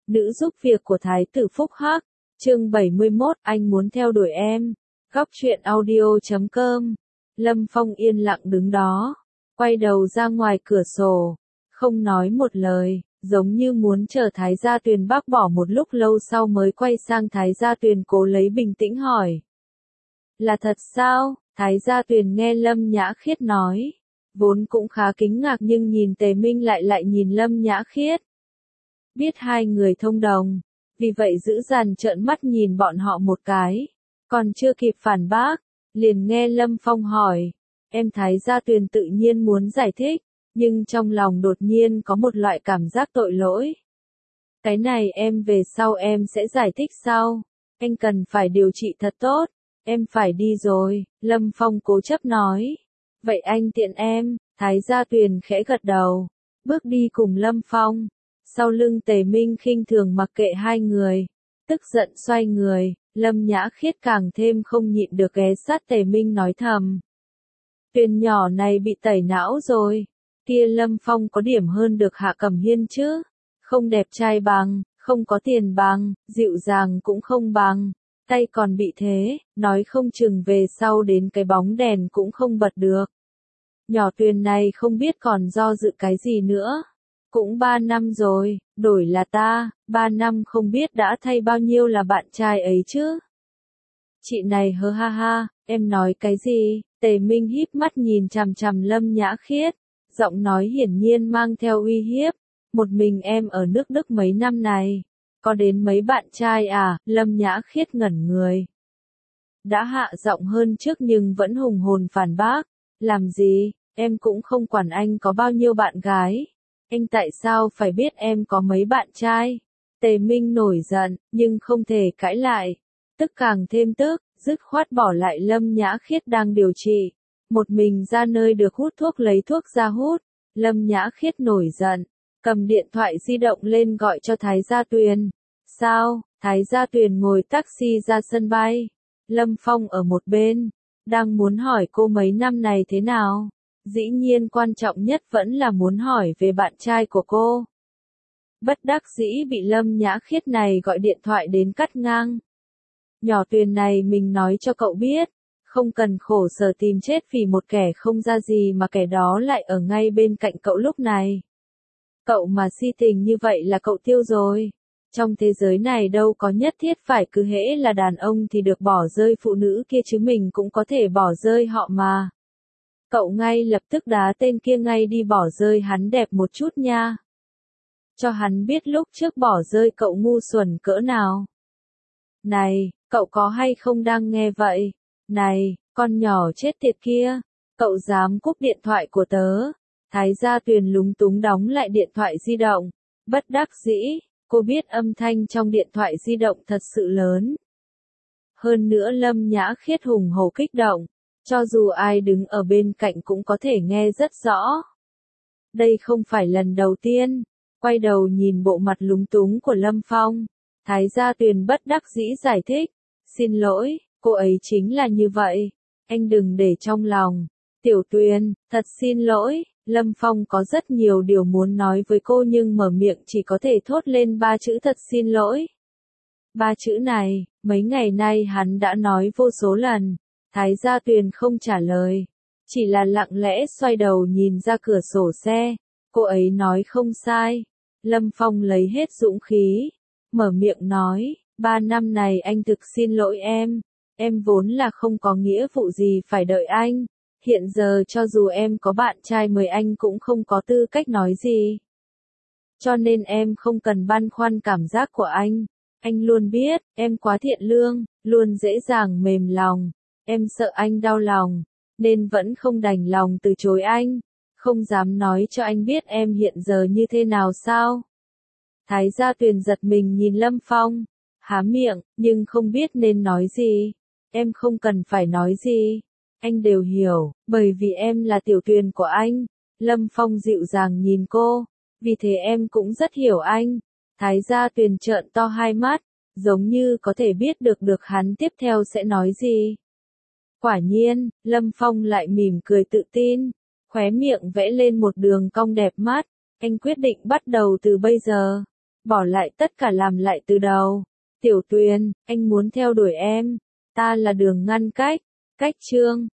nữ giúp việc của Thái tử Phúc Hắc, chương 71, anh muốn theo đuổi em. Góc truyện audio.com. Lâm Phong yên lặng đứng đó, quay đầu ra ngoài cửa sổ, không nói một lời, giống như muốn chờ Thái Gia Tuyền bác bỏ một lúc lâu sau mới quay sang Thái Gia Tuyền cố lấy bình tĩnh hỏi. Là thật sao? Thái Gia Tuyền nghe Lâm Nhã Khiết nói, vốn cũng khá kinh ngạc nhưng nhìn Tề Minh lại nhìn Lâm Nhã Khiết. Biết hai người thông đồng, vì vậy giữ dằn trợn mắt nhìn bọn họ một cái, còn chưa kịp phản bác, liền nghe Lâm Phong hỏi, em Thái Gia Tuyền tự nhiên muốn giải thích, nhưng trong lòng đột nhiên có một loại cảm giác tội lỗi. Cái này em về sau em sẽ giải thích sau, anh cần phải điều trị thật tốt, em phải đi rồi, Lâm Phong cố chấp nói. Vậy anh tiện em, Thái Gia Tuyền khẽ gật đầu, bước đi cùng Lâm Phong. Sau lưng Tề Minh khinh thường mặc kệ hai người, tức giận xoay người, Lâm Nhã Khiết càng thêm không nhịn được ghé sát Tề Minh nói thầm. Tuyền nhỏ này bị tẩy não rồi, kia Lâm Phong có điểm hơn được Hạ Cẩm Hiên chứ, không đẹp trai bằng, không có tiền bằng, dịu dàng cũng không bằng, tay còn bị thế, nói không chừng về sau đến cái bóng đèn cũng không bật được. Nhỏ Tuyền này không biết còn do dự cái gì nữa. Cũng 3 năm rồi, đổi là ta, 3 năm không biết đã thay bao nhiêu là bạn trai ấy chứ. Chị này hơ ha ha, em nói cái gì? Tề Minh híp mắt nhìn chằm chằm Lâm Nhã Khiết, giọng nói hiển nhiên mang theo uy hiếp. Một mình em ở nước Đức mấy năm này, có đến mấy bạn trai à? Lâm Nhã Khiết ngẩn người. Đã hạ giọng hơn trước nhưng vẫn hùng hồn phản bác. Làm gì, em cũng không quản anh có bao nhiêu bạn gái. Anh tại sao phải biết em có mấy bạn trai? Tề Minh nổi giận, nhưng không thể cãi lại. Tức càng thêm tức, dứt khoát bỏ lại Lâm Nhã Khiết đang điều trị. Một mình ra nơi được hút thuốc lấy thuốc ra hút. Lâm Nhã Khiết nổi giận, cầm điện thoại di động lên gọi cho Thái Gia Tuyền. Sao? Thái Gia Tuyền ngồi taxi ra sân bay. Lâm Phong ở một bên, đang muốn hỏi cô mấy năm này thế nào. Dĩ nhiên quan trọng nhất vẫn là muốn hỏi về bạn trai của cô. Bất đắc dĩ bị Lâm Nhã Khiết này gọi điện thoại đến cắt ngang. Nhỏ Tuyền này mình nói cho cậu biết, không cần khổ sở tìm chết vì một kẻ không ra gì mà kẻ đó lại ở ngay bên cạnh cậu lúc này. Cậu mà si tình như vậy là cậu tiêu rồi. Trong thế giới này đâu có nhất thiết phải cứ hễ là đàn ông thì được bỏ rơi phụ nữ kia chứ mình cũng có thể bỏ rơi họ mà. Cậu ngay lập tức đá tên kia ngay đi bỏ rơi hắn đẹp một chút nha. Cho hắn biết lúc trước bỏ rơi cậu ngu xuẩn cỡ nào. Này, cậu có hay không đang nghe vậy? Này, con nhỏ chết tiệt kia, cậu dám cúp điện thoại của tớ. Thái Gia Tuyền lúng túng đóng lại điện thoại di động. Bất đắc dĩ, cô biết âm thanh trong điện thoại di động thật sự lớn. Hơn nữa Lâm Nhã Khiết hùng hổ kích động. Cho dù ai đứng ở bên cạnh cũng có thể nghe rất rõ. Đây không phải lần đầu tiên. Quay đầu nhìn bộ mặt lúng túng của Lâm Phong. Thái Gia Tuyền bất đắc dĩ giải thích. Xin lỗi, cô ấy chính là như vậy. Anh đừng để trong lòng. Tiểu Tuyền, thật xin lỗi. Lâm Phong có rất nhiều điều muốn nói với cô nhưng mở miệng chỉ có thể thốt lên 3 chữ thật xin lỗi. 3 chữ này, mấy ngày nay hắn đã nói vô số lần. Thái Gia Tuyền không trả lời, chỉ là lặng lẽ xoay đầu nhìn ra cửa sổ xe. Cô ấy nói không sai. Lâm Phong lấy hết dũng khí, mở miệng nói, 3 năm này anh thực xin lỗi em vốn là không có nghĩa vụ gì phải đợi anh. Hiện giờ cho dù em có bạn trai mời anh cũng không có tư cách nói gì. Cho nên em không cần băn khoăn cảm giác của anh luôn biết, em quá thiện lương, luôn dễ dàng mềm lòng. Em sợ anh đau lòng, nên vẫn không đành lòng từ chối anh, không dám nói cho anh biết em hiện giờ như thế nào sao. Thái Gia Tuyền giật mình nhìn Lâm Phong, há miệng, nhưng không biết nên nói gì. Em không cần phải nói gì, anh đều hiểu, bởi vì em là Tiểu Tuyền của anh. Lâm Phong dịu dàng nhìn cô, vì thế em cũng rất hiểu anh. Thái Gia Tuyền trợn to hai mắt, giống như có thể biết được hắn tiếp theo sẽ nói gì. Quả nhiên, Lâm Phong lại mỉm cười tự tin, khóe miệng vẽ lên một đường cong đẹp mắt. Anh quyết định bắt đầu từ bây giờ. bỏ lại tất cả làm lại từ đầu. Tiểu Tuyền, anh muốn theo đuổi em, ta là đường ngăn cách, cách Trương.